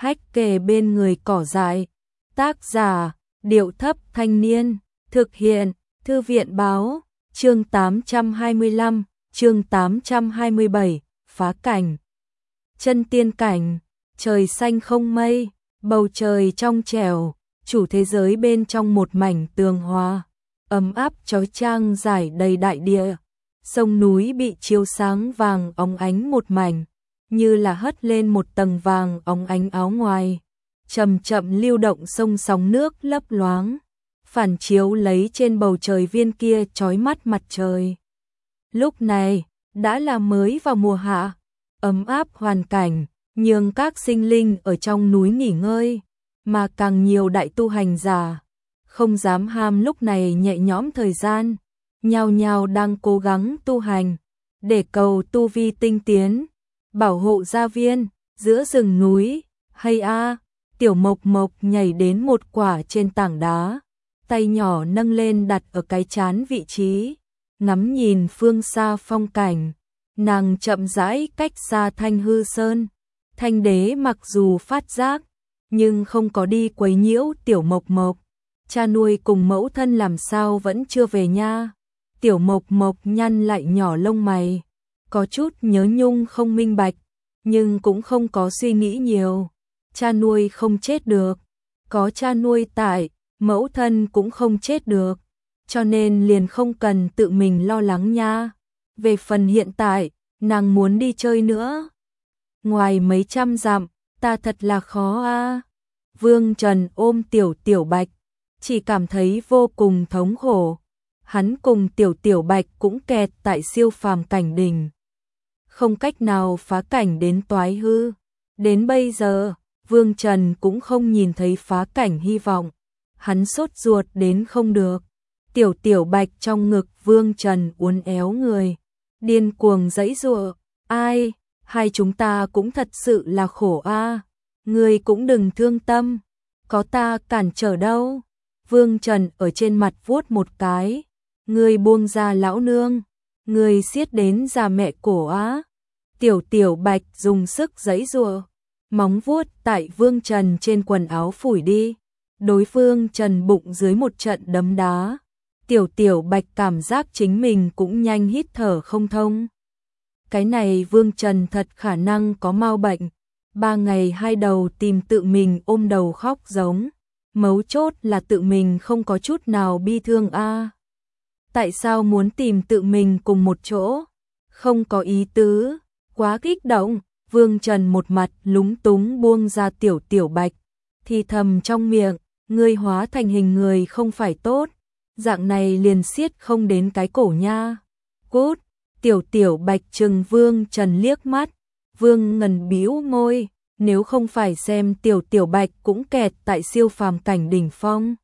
hách kề bên người cỏ dại. Tác giả, Điệu Thấp Thanh Niên. Thực hiện, Thư viện Báo. Chương 825, chương 827, phá cảnh. Chân tiên cảnh, trời xanh không mây, bầu trời trong trẻo, chủ thế giới bên trong một mảnh tường hòa, ấm áp chói chang rải đầy đại địa. Sông núi bị chiếu sáng vàng óng ánh một mảnh, như là hất lên một tầng vàng óng ánh áo ngoài. Chậm chậm lưu động sông sóng nước lấp loáng, phản chiếu lấy trên bầu trời viên kia chói mắt mặt trời. Lúc này, đã là mới vào mùa hạ, ấm áp hoàn cảnh, nhường các sinh linh ở trong núi nghỉ ngơi, mà càng nhiều đại tu hành giả, không dám ham lúc này nhẹ nhõm thời gian, nhao nhao đang cố gắng tu hành, để cầu tu vi tinh tiến, bảo hộ gia viên, giữa rừng núi. Hay a, Tiểu Mộc Mộc nhảy đến một quả trên tảng đá, tay nhỏ nâng lên đặt ở cái trán vị trí, ngắm nhìn phương xa phong cảnh. Nàng chậm rãi cách xa Thanh Hư Sơn. Thanh Đế mặc dù phát giác, nhưng không có đi quấy nhiễu Tiểu Mộc Mộc. Cha nuôi cùng mẫu thân làm sao vẫn chưa về nha? Tiểu Mộc Mộc nhăn lại nhỏ lông mày, có chút nhớ nhung không minh bạch, nhưng cũng không có suy nghĩ nhiều. Cha nuôi không chết được, có cha nuôi tại, mẫu thân cũng không chết được, cho nên liền không cần tự mình lo lắng nha. Về phần hiện tại, nàng muốn đi chơi nữa. Ngoài mấy trăm dặm, ta thật là khó a. Vương Trần ôm Tiểu Tiểu Bạch, chỉ cảm thấy vô cùng thống khổ. Hắn cùng Tiểu Tiểu Bạch cũng kẹt tại siêu phàm cảnh đỉnh, không cách nào phá cảnh đến toái hư. Đến bây giờ, Vương Trần cũng không nhìn thấy phá cảnh hy vọng. Hắn sốt ruột đến không được. Tiểu Tiểu Bạch trong ngực Vương Trần uốn éo người, điên cuồng giãy giụa. Ai, hai chúng ta cũng thật sự là khổ a. Ngươi cũng đừng thương tâm, có ta cản trở đâu. Vương Trần ở trên mặt vuốt một cái. Ngươi buông ra lão nương, ngươi siết đến già mẹ cổ á. Tiểu Tiểu Bạch dùng sức giãy giụa, móng vuốt tại Vương Trần trên quần áo phủi đi. Đối phương Trần bụng dưới một trận đấm đá. Tiểu Tiểu Bạch cảm giác chính mình cũng nhanh hít thở không thông. Cái này Vương Trần thật khả năng có mau bệnh. 3 ngày 2 đầu tìm tự mình ôm đầu khóc giống. Mấu chốt là tự mình không có chút nào bi thương a. Tại sao muốn tìm tự mình cùng một chỗ? Không có ý tứ, quá kích động. Vương Trần một mặt lúng túng buông ra Tiểu Tiểu Bạch, thì thầm trong miệng, ngươi hóa thành hình người không phải tốt, dạng này liền siết không đến cái cổ nha. Cút. Tiểu Tiểu Bạch trừng Vương Trần liếc mắt. Vương Ngân bĩu môi, nếu không phải xem Tiểu Tiểu Bạch cũng kẹt tại siêu phàm cảnh đỉnh phong,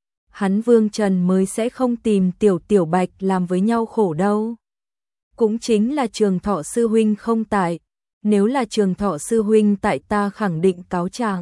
hắn Vương Trần mới sẽ không tìm Tiểu Tiểu Bạch làm với nhau khổ đâu. Cũng chính là Trường Thọ sư huynh không tại, nếu là Trường Thọ sư huynh tại ta khẳng định cáo trạng.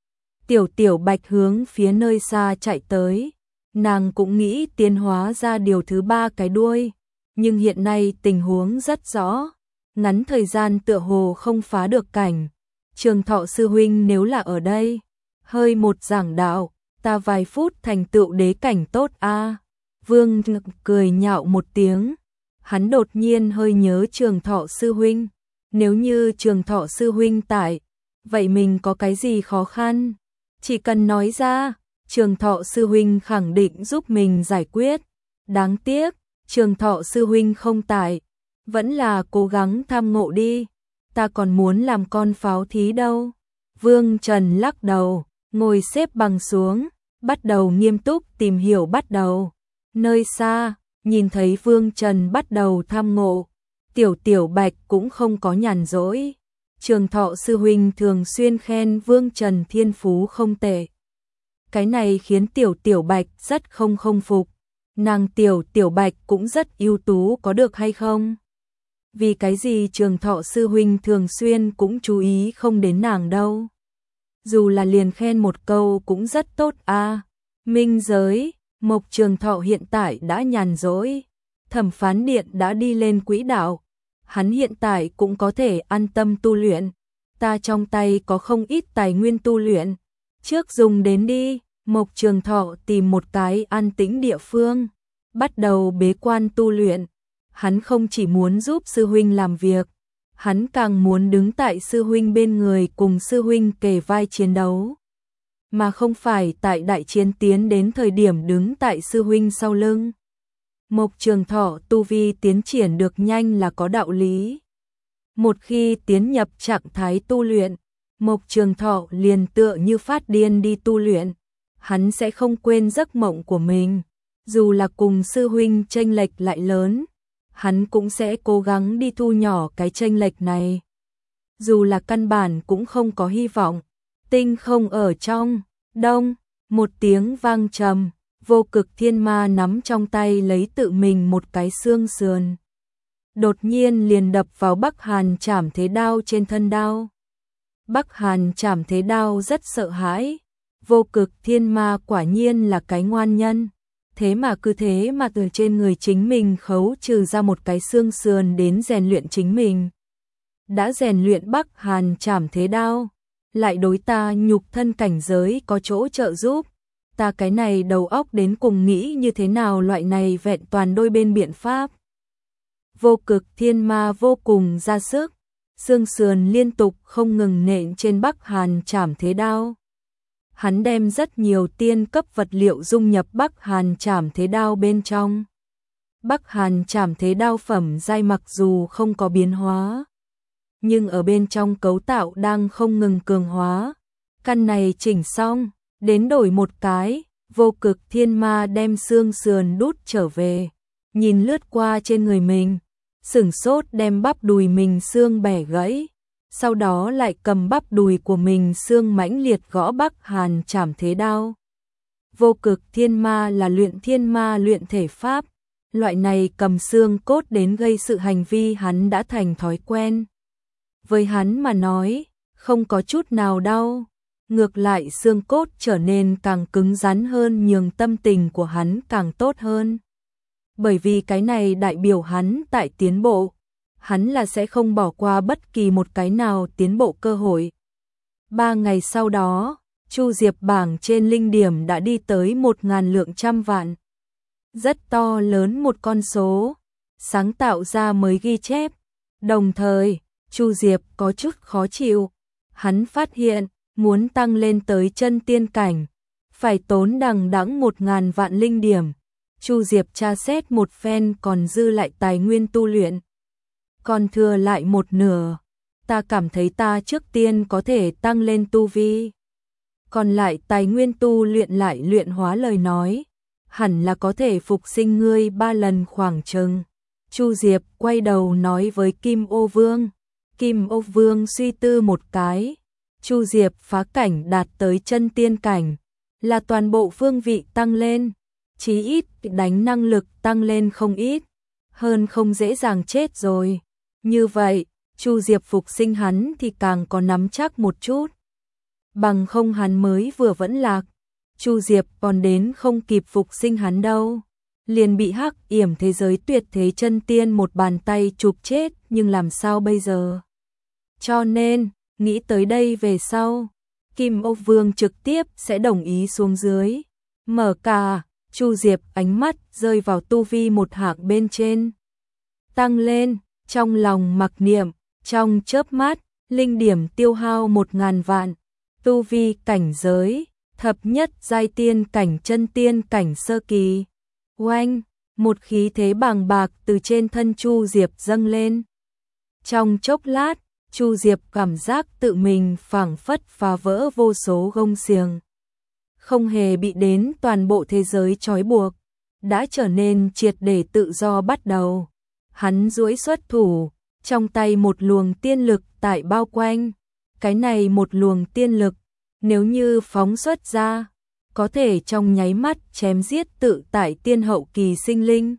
Tiểu Tiểu Bạch hướng phía nơi xa chạy tới, nàng cũng nghĩ tiến hóa ra điều thứ 3 cái đuôi, nhưng hiện nay tình huống rất rõ, ngắn thời gian tựa hồ không phá được cảnh. Trường Thọ sư huynh nếu là ở đây, hơi một giảng đạo, ta vài phút thành tựu đế cảnh tốt a. Vương cười nhạo một tiếng, hắn đột nhiên hơi nhớ Trường Thọ sư huynh, nếu như Trường Thọ sư huynh tại, vậy mình có cái gì khó khăn, chỉ cần nói ra, Trường Thọ sư huynh khẳng định giúp mình giải quyết. Đáng tiếc, Trường Thọ sư huynh không tại, vẫn là cố gắng tham ngộ đi, ta còn muốn làm con pháo thí đâu. Vương Trần lắc đầu, ngồi xếp bằng xuống, bắt đầu nghiêm túc tìm hiểu bắt đầu. Nơi xa, nhìn thấy Vương Trần bắt đầu tham ngộ, Tiểu Tiểu Bạch cũng không có nhàn rỗi. Trường Thọ sư huynh thường xuyên khen Vương Trần thiên phú không tệ. Cái này khiến Tiểu Tiểu Bạch rất không phục. Nàng Tiểu Tiểu Bạch cũng rất ưu tú có được hay không? Vì cái gì Trường Thọ sư huynh thường xuyên cũng chú ý không đến nàng đâu? Dù là liền khen một câu cũng rất tốt a. Minh giới, Mộc Trường Thọ hiện tại đã nhàn rỗi, Thẩm Phán Điện đã đi lên quỹ đạo, hắn hiện tại cũng có thể an tâm tu luyện. ta trong tay có không ít tài nguyên tu luyện, trước dùng đến đi. Mộc Trường Thọ tìm một cái an tĩnh địa phương, bắt đầu bế quan tu luyện. Hắn không chỉ muốn giúp sư huynh làm việc, hắn càng muốn đứng tại sư huynh bên người cùng sư huynh kề vai chiến đấu, mà không phải tại đại chiến tiến đến thời điểm đứng tại sư huynh sau lưng. Mộc Trường Thọ tu vi tiến triển được nhanh là có đạo lý. Một khi tiến nhập trạng thái tu luyện, Mộc Trường Thọ liền tựa như phát điên đi tu luyện. Hắn sẽ không quên giấc mộng của mình, dù là cùng sư huynh chênh lệch lại lớn, hắn cũng sẽ cố gắng đi thu nhỏ cái chênh lệch này. Dù là căn bản cũng không có hy vọng. Tinh không ở trong, đông, một tiếng vang trầm, Vô Cực Thiên Ma nắm trong tay lấy tự mình một cái xương sườn. Đột nhiên liền đập vào Bắc Hàn Trảm Thế Đao trên thân đao. Bắc Hàn Trảm Thế Đao rất sợ hãi. Vô Cực Thiên Ma quả nhiên là cái ngoan nhân, thế mà từ trên người chính mình khấu trừ ra một cái xương sườn đến rèn luyện chính mình. Đã rèn luyện Bắc Hàn Trảm Thế Đao, lại đối ta nhục thân cảnh giới có chỗ trợ giúp. Ta cái này đầu óc đến cùng nghĩ như thế nào loại này vẹn toàn đôi bên biện pháp. Vô Cực Thiên Ma vô cùng ra sức, xương sườn liên tục không ngừng nện trên Bắc Hàn Trảm Thế Đao. Hắn đem rất nhiều tiên cấp vật liệu dung nhập Bắc Hàn Trảm Thế Đao bên trong. Bắc Hàn Trảm Thế Đao phẩm giai mặc dù không có biến hóa, nhưng ở bên trong cấu tạo đang không ngừng cường hóa. Căn này chỉnh xong, đến đổi một cái, Vô Cực Thiên Ma đem xương sườn đút trở về, nhìn lướt qua trên người mình, sửng sốt đem bắp đùi mình xương bẻ gãy. Sau đó lại cầm bắp đùi của mình xương mãnh liệt gõ Bắc Hàn Trảm Thế Đao. Vô Cực Thiên Ma là luyện thiên ma luyện thể pháp, loại này cầm xương cốt đến gây sự hành vi hắn đã thành thói quen. Với hắn mà nói, không có chút nào đau, ngược lại xương cốt trở nên càng cứng rắn hơn, nhường tâm tình của hắn càng tốt hơn. Bởi vì cái này đại biểu hắn tại tiến bộ. Hắn là sẽ không bỏ qua bất kỳ một cái nào tiến bộ cơ hội. 3 ngày sau đó, Chu Diệp bảng trên linh điểm đã đi tới 1.000 lượng trăm vạn. Rất to lớn một con số, sáng tạo ra mới ghi chép. Đồng thời, Chu Diệp có chút khó chịu. Hắn phát hiện, muốn tăng lên tới chân tiên cảnh, phải tốn đằng đẵng 1.000 vạn linh điểm. Chu Diệp tra xét một phen còn dư lại tài nguyên tu luyện. Còn thừa lại một nửa, ta cảm thấy ta trước tiên có thể tăng lên tu vi. Còn lại tài nguyên tu luyện lại luyện hóa lời nói, hẳn là có thể phục sinh ngươi 3 lần khoảng chừng. Chu Diệp quay đầu nói với Kim Ô Vương. Kim Ô Vương suy tư một cái. Chu Diệp phá cảnh đạt tới chân tiên cảnh, là toàn bộ phương vị tăng lên, chí ít đánh năng lực tăng lên không ít, hơn không dễ dàng chết rồi. Như vậy, Chu Diệp phục sinh hắn thì càng có nắm chắc một chút. Bằng không hắn mới vừa vẫn lạc, Chu Diệp còn đến không kịp phục sinh hắn đâu, liền bị Hắc Yểm thế giới tuyệt thế chân tiên một bàn tay chụp chết, nhưng làm sao bây giờ? Cho nên, nghĩ tới đây về sau, Kim Ô Vương trực tiếp sẽ đồng ý xuống dưới. Mở cả, Chu Diệp ánh mắt rơi vào tu vi một hạng bên trên. Tăng lên, trong lòng mặc niệm, trong chớp mắt, linh điểm tiêu hao 1.000 vạn. Tu vi cảnh giới, thập nhất giai tiên cảnh chân tiên cảnh sơ kỳ. Oanh, một khí thế bàng bạc từ trên thân Chu Diệp dâng lên. Trong chốc lát, Chu Diệp cảm giác tự mình phảng phất phá vỡ vô số gông xiềng. Không hề bị đến toàn bộ thế giới trói buộc, đã trở nên triệt để tự do bắt đầu. Hắn duỗi xuất thủ, trong tay một luồng tiên lực tại bao quanh. Cái này một luồng tiên lực, nếu như phóng xuất ra, có thể trong nháy mắt chém giết tự tại tiên hậu kỳ sinh linh.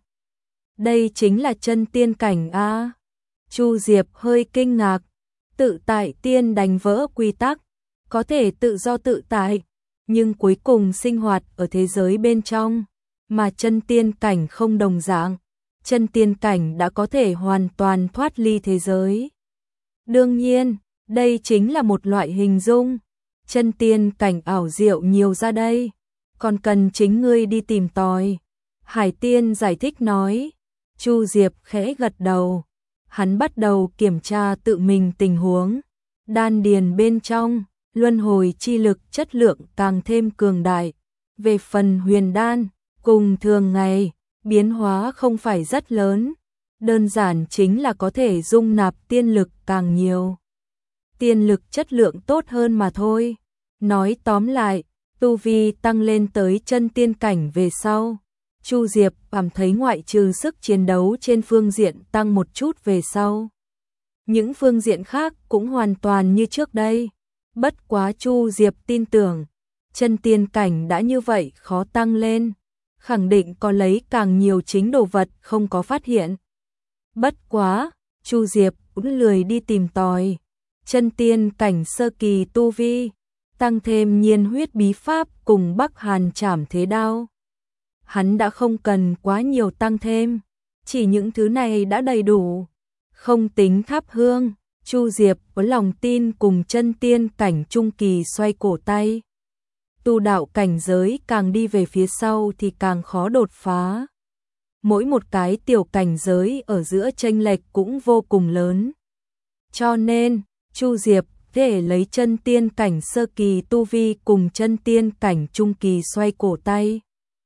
Đây chính là chân tiên cảnh a. Chu Diệp hơi kinh ngạc, tự tại tiên đánh vỡ quy tắc, có thể tự do tự tại, nhưng cuối cùng sinh hoạt ở thế giới bên trong, mà chân tiên cảnh không đồng dạng. Chân tiên cảnh đã có thể hoàn toàn thoát ly thế giới. Đương nhiên, Đây chính là một loại hình dung. Chân tiên cảnh ảo diệu nhiều ra đây. Còn cần chính ngươi đi tìm tòi. Hải Tiên giải thích nói. Chu Diệp khẽ gật đầu. Hắn bắt đầu kiểm tra tự mình tình huống. Đan điền bên trong, luân hồi chi lực chất lượng càng thêm cường đại. Về phần huyền đan, cùng thường ngày, biến hóa không phải rất lớn. Đơn giản chính là có thể dung nạp tiên lực càng nhiều. Tiên lực chất lượng tốt hơn mà thôi. Nói tóm lại, tu vi tăng lên tới chân tiên cảnh về sau. Chu Diệp cảm thấy ngoại trừ sức chiến đấu trên phương diện tăng một chút về sau. Những phương diện khác cũng hoàn toàn như trước đây. Bất quá Chu Diệp tin tưởng, chân tiên cảnh đã như vậy khó tăng lên. Khẳng định có lấy càng nhiều chính đồ vật không có phát hiện. Bất quá, Chu Diệp cũng lười đi tìm tòi. Chân tiên cảnh sơ kỳ tu vi, tăng thêm nhiên huyết bí pháp cùng Bắc Hàn Trảm Thế Đao. Hắn đã không cần quá nhiều tăng thêm, chỉ những thứ này đã đầy đủ. Không tính thắp hương, Chu Diệp có lòng tin cùng chân tiên cảnh trung kỳ xoay cổ tay. Tu đạo cảnh giới càng đi về phía sau thì càng khó đột phá. Mỗi một cái tiểu cảnh giới ở giữa chênh lệch cũng vô cùng lớn. Cho nên, Chu Diệp để lấy chân tiên cảnh sơ kỳ tu vi cùng chân tiên cảnh trung kỳ xoay cổ tay.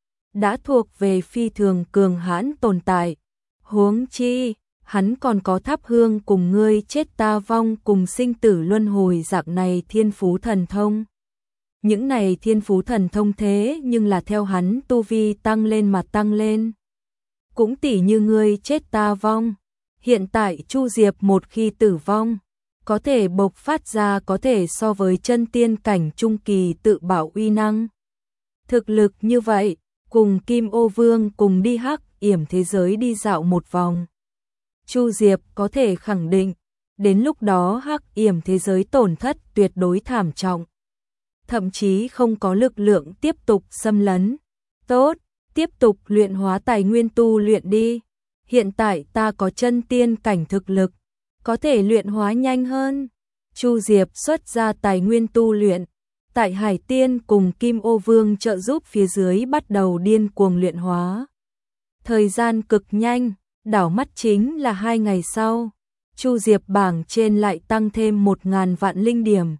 Đã thuộc về phi thường cường hãn tồn tại. Huống chi, hắn còn có thắp hương cùng ngươi chết ta vong cùng sinh tử luân hồi dạng này thiên phú thần thông. Những này thiên phú thần thông thế nhưng là theo hắn tu vi tăng lên mà tăng lên. Cũng tỉ như ngươi chết ta vong. Hiện tại Chu Diệp một khi tử vong, có thể bộc phát ra có thể so với chân tiên cảnh trung kỳ tự bảo uy năng. Thực lực như vậy, cùng Kim Ô Vương cùng đi Hắc Yểm thế giới đi dạo một vòng. Chu Diệp có thể khẳng định, đến lúc đó Hắc Yểm thế giới tổn thất tuyệt đối thảm trọng. Thậm chí không có lực lượng tiếp tục xâm lấn. Tốt, tiếp tục luyện hóa tài nguyên tu luyện đi. Hiện tại ta có chân tiên cảnh thực lực, có thể luyện hóa nhanh hơn. Chu Diệp xuất ra tài nguyên tu luyện. Tại Hải Tiên cùng Kim Ô Vương trợ giúp phía dưới bắt đầu điên cuồng luyện hóa. Thời gian cực nhanh, đảo mắt chính là 2 ngày sau. Chu Diệp bảng trên lại tăng thêm 1.000 vạn linh điểm.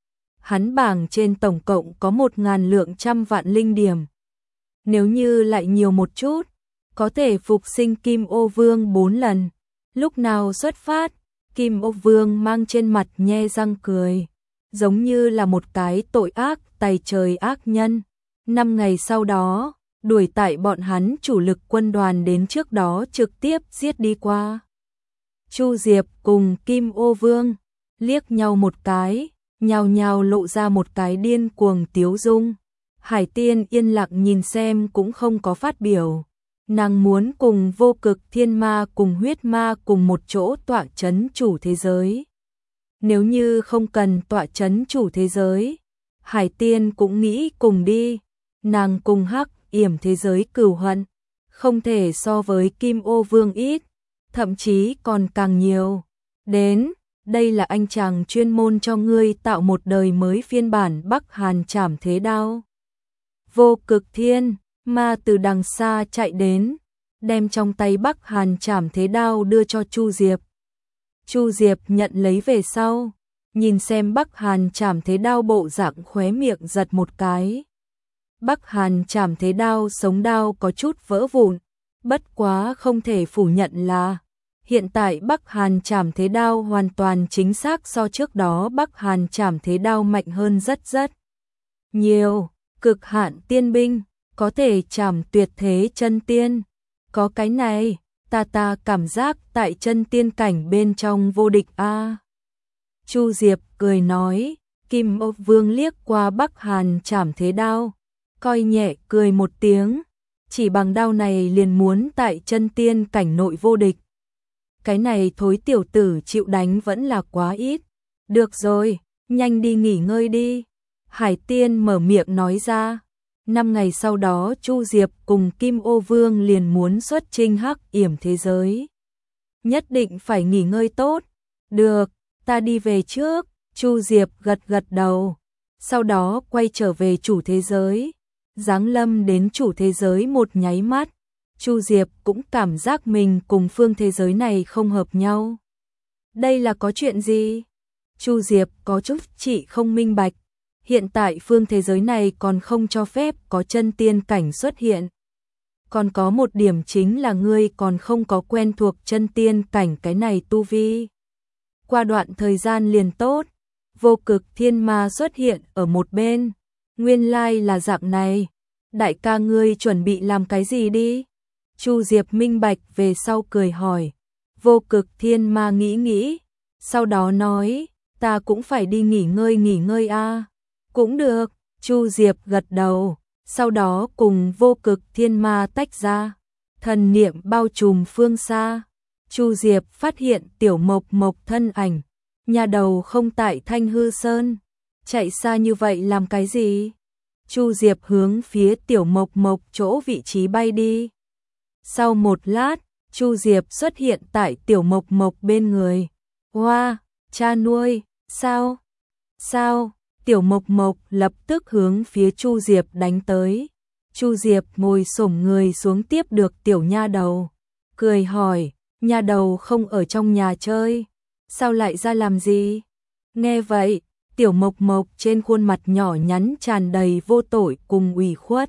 Hắn bảng trên tổng cộng có 1.000 lượng trăm vạn linh điểm. Nếu như lại nhiều một chút, có thể phục sinh Kim Ô Vương 4 lần. Lúc nào xuất phát, Kim Ô Vương mang trên mặt nhe răng cười, giống như là một cái tội ác tày trời ác nhân. 5 ngày sau đó, đuổi tại bọn hắn chủ lực quân đoàn đến trước đó trực tiếp giết đi qua. Chu Diệp cùng Kim Ô Vương liếc nhau một cái, nhao nhao lộ ra một cái điên cuồng tiếu dung. Hải Tiên yên lặng nhìn xem cũng không có phát biểu. Nàng muốn cùng Vô Cực Thiên Ma cùng Huyết Ma cùng một chỗ tọa chấn chủ thế giới. Nếu như không cần tọa chấn chủ thế giới, Hải Tiên cũng nghĩ cùng đi. Nàng cùng Hắc Yểm thế giới cừu hận, không thể so với Kim Ô Vương ít, thậm chí còn càng nhiều. Đến, đây là anh chàng chuyên môn cho ngươi tạo một đời mới phiên bản Bắc Hàn Trảm Thế Đao. Vô Cực Thiên Ma từ đằng xa chạy đến, đem trong tay Bắc Hàn Trảm Thế Đao đưa cho Chu Diệp. Chu Diệp nhận lấy về sau, nhìn xem Bắc Hàn Trảm Thế Đao bộ dạng khóe miệng giật một cái. Bắc Hàn Trảm Thế Đao sống đao có chút vỡ vụn, bất quá không thể phủ nhận là hiện tại Bắc Hàn Trảm Thế Đao hoàn toàn chính xác so trước đó Bắc Hàn Trảm Thế Đao mạnh hơn rất nhiều. Cực hạn tiên binh, có thể trảm tuyệt thế chân tiên. Có cái này, ta cảm giác tại chân tiên cảnh bên trong vô địch a. Chu Diệp cười nói, Kim Ô Vương liếc qua Bắc Hàn Trảm Thế Đao, coi nhẹ cười một tiếng, chỉ bằng đao này liền muốn tại chân tiên cảnh nội vô địch. Cái này thối tiểu tử chịu đánh vẫn là quá ít. Được rồi, nhanh đi nghỉ ngơi đi. Hải Tiên mở miệng nói ra. 5 ngày sau đó Chu Diệp cùng Kim Ô Vương liền muốn xuất chinh Hắc Yểm thế giới. Nhất định phải nghỉ ngơi tốt. Được, ta đi về trước. Chu Diệp gật gật đầu, sau đó quay trở về chủ thế giới. Giáng lâm đến chủ thế giới một nháy mắt, Chu Diệp cũng cảm giác mình cùng phương thế giới này không hợp nhau. Đây là có chuyện gì? Chu Diệp có chút chị không minh bạch. Hiện tại phương thế giới này còn không cho phép có chân tiên cảnh xuất hiện. Còn có một điểm chính là ngươi còn không có quen thuộc chân tiên cảnh cái này tu vi. Qua đoạn thời gian liền tốt, Vô Cực Thiên Ma xuất hiện ở một bên. Nguyên lai là dạng này. Đại ca ngươi chuẩn bị làm cái gì đi? Chu Diệp minh bạch về sau cười hỏi. Vô Cực Thiên Ma nghĩ nghĩ, sau đó nói, ta cũng phải đi nghỉ ngơi a. Cũng được, Chu Diệp gật đầu, sau đó cùng Vô Cực Thiên Ma tách ra. Thần niệm bao trùm phương xa. Chu Diệp phát hiện Tiểu Mộc Mộc thân ảnh, nhà đầu không tại Thanh Hư Sơn, chạy xa như vậy làm cái gì? Chu Diệp hướng phía Tiểu Mộc Mộc chỗ vị trí bay đi. Sau một lát, Chu Diệp xuất hiện tại Tiểu Mộc Mộc bên người. Hoa, cha nuôi, sao? Sao? Tiểu Mộc Mộc lập tức hướng phía Chu Diệp đánh tới. Chu Diệp ngồi xổm người xuống tiếp được tiểu nha đầu, cười hỏi, nha đầu không ở trong nhà chơi, sao lại ra làm gì? Nghe vậy, Tiểu Mộc Mộc trên khuôn mặt nhỏ nhắn tràn đầy vô tội cùng ủy khuất.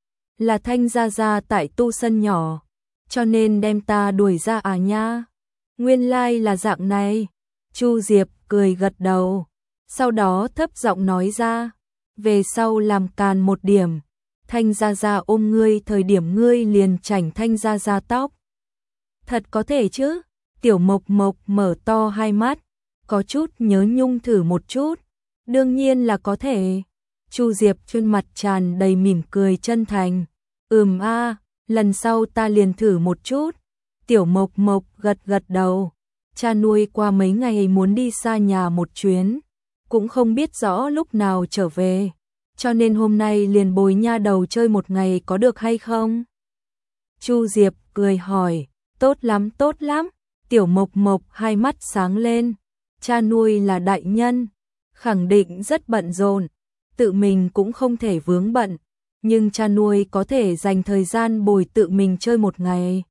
Là Thanh gia gia tại tu sân nhỏ, cho nên đem ta đuổi ra à nha? Nguyên lai là dạng này. Chu Diệp cười gật đầu, sau đó thấp giọng nói ra, về sau làm càn một điểm, Thanh gia gia ôm ngươi thời điểm ngươi liền chảnh Thanh gia gia tóc. Thật có thể chứ? Tiểu Mộc Mộc mở to hai mắt, có chút nhớ nhung thử một chút. Đương nhiên là có thể. Chu Diệp trên mặt tràn đầy mỉm cười chân thành. A, lần sau ta liền thử một chút. Tiểu Mộc Mộc gật gật đầu. Cha nuôi qua mấy ngày muốn đi xa nhà một chuyến, cũng không biết rõ lúc nào trở về, cho nên hôm nay liền bồi nha đầu chơi một ngày có được hay không? Chu Diệp cười hỏi, tốt lắm tốt lắm. Tiểu Mộc Mộc hai mắt sáng lên, cha nuôi là đại nhân, khẳng định rất bận rộn, tự mình cũng không thể vướng bận, nhưng cha nuôi có thể dành thời gian bồi tự mình chơi một ngày,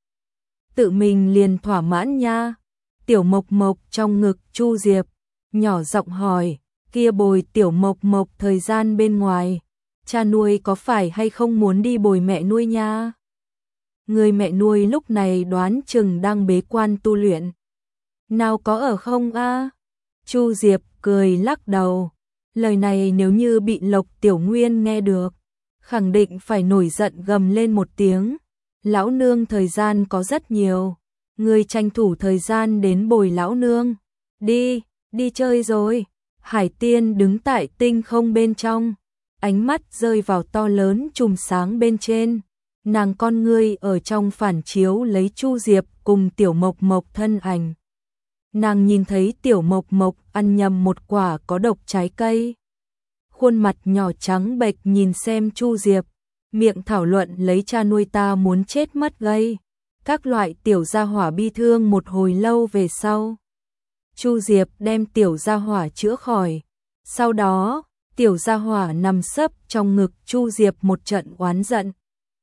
tự mình liền thỏa mãn nha. Tiểu Mộc Mộc trong ngực Chu Diệp, nhỏ giọng hỏi, kia bồi Tiểu Mộc Mộc thời gian bên ngoài, cha nuôi có phải hay không muốn đi bồi mẹ nuôi nha? Người mẹ nuôi lúc này đoán chừng đang bế quan tu luyện. Nào có ở không a? Chu Diệp cười lắc đầu. Lời này nếu như bị Lộc Tiểu Nguyên nghe được, khẳng định phải nổi giận gầm lên một tiếng. Lão nương thời gian có rất nhiều, người tranh thủ thời gian đến bồi lão nương. Đi, đi chơi rồi. Hải Tiên đứng tại tinh không bên trong, ánh mắt rơi vào to lớn chùm sáng bên trên. Nàng con ngươi ở trong phản chiếu lấy Chu Diệp cùng Tiểu Mộc Mộc thân ảnh. Nàng nhìn thấy Tiểu Mộc Mộc ăn nhầm một quả có độc trái cây. Khuôn mặt nhỏ trắng bệch nhìn xem Chu Diệp, miệng thảo luận lấy cha nuôi ta muốn chết mất gây. Các loại tiểu gia hỏa bi thương một hồi lâu về sau. Chu Diệp đem tiểu gia hỏa chữa khỏi. Sau đó, tiểu gia hỏa nằm sấp trong ngực Chu Diệp một trận oán giận.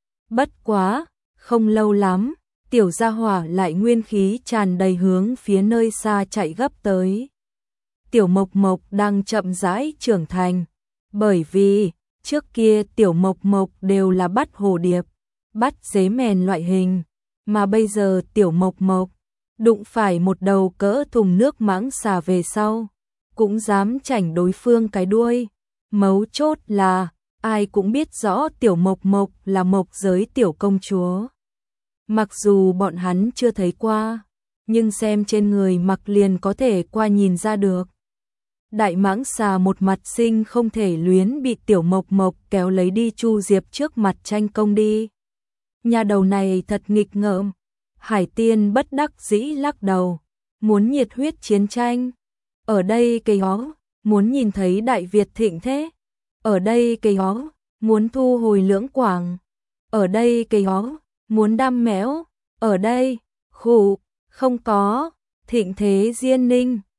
Bất quá, không lâu lắm, tiểu gia hỏa lại nguyên khí tràn đầy hướng phía nơi xa chạy gấp tới. Tiểu Mộc Mộc đang chậm rãi trưởng thành, bởi vì trước kia Tiểu Mộc Mộc đều là bắt hồ điệp, bắt dế mèn loại hình, mà bây giờ Tiểu Mộc Mộc đụng phải một đầu cỡ thùng nước mãng xà về sau, cũng dám chảnh đối phương cái đuôi. Mấu chốt là ai cũng biết rõ Tiểu Mộc Mộc là mộc giới tiểu công chúa. Mặc dù bọn hắn chưa thấy qua, nhưng xem trên người mặc liền có thể qua nhìn ra được. Đại mãng xà một mặt sinh không thể luyến bị Tiểu Mộc Mộc kéo lấy đi Chu Diệp trước mặt tranh công đi. Nhà đầu này thật nghịch ngợm. Hải Tiên bất đắc dĩ lắc đầu, muốn nhiệt huyết chiến tranh. Ở đây cây hó, muốn nhìn thấy Đại Việt thịnh thế. Ở đây cây hó, muốn thu hồi Lưỡng Quảng. Ở đây cây hó, muốn đam mẽo. Ở đây, khụ, không có, thịnh thế Diên Ninh.